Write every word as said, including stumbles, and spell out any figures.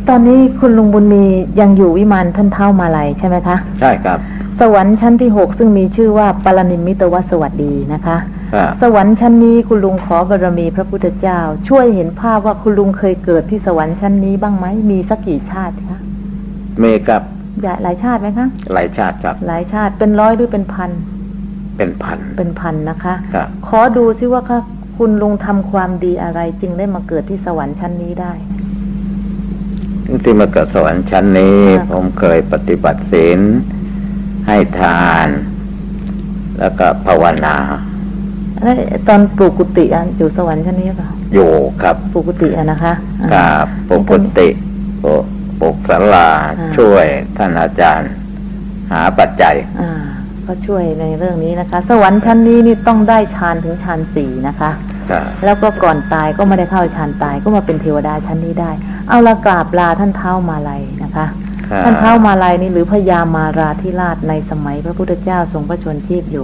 ตอนนี้คุณลุงบุญมียังอยู่วิมานท่านเท้ามาลัยใช่ไหมคะใช่ครับสวรรค์ชั้นที่หกซึ่งมีชื่อว่าปรนิมมิตวสวัสดีนะคะสวรรค์ชั้นนี้คุณลุงขอบารมีพระพุทธเจ้าช่วยเห็นภาพว่าคุณลุงเคยเกิดที่สวรรค์ชั้นนี้บ้างไหมมีสักกี่ชาติคะมีครับหลายชาติไหมคะหลายชาติครับหลายชาติเป็นร้อยหรือเป็นพันเป็นพันเป็นพันนะคะครับขอดูซิว่าค่ะคุณลุงทำความดีอะไรจึงได้มาเกิดที่สวรรค์ชั้นนี้ได้ที่มาเกิดสวรรค์ชั้นนี้ผมเคยปฏิบัติศีลให้ทานแล้วก็ภาวนาแล้วตอนปลูกกุฏิอ่ะอยู่สวรรค์ชั้นนี้ป่ะอยู่ครับปลูกกุฏิอ่ะนะคะครับปลูกกุฏิปลูกศาลาช่วยท่านอาจารย์หาปัจจัยอ่าก็ช่วยในเรื่องนี้นะคะสวรรค์ชั้นนี้นี่ต้องได้ฌานถึงฌานสี่นะคะแล้วก็ก่อนตายก็ไม่ได้เข้าฌานตายก็มาเป็นเทวดาชั้นนี้ได้เอาละกราบลาท่านเท้ามาลัยนะคะท่านเท้ามาลัยนี่หรือพญามาราธิราชในสมัยพระพุทธเจ้าทรงพระชนม์ชีพอยู่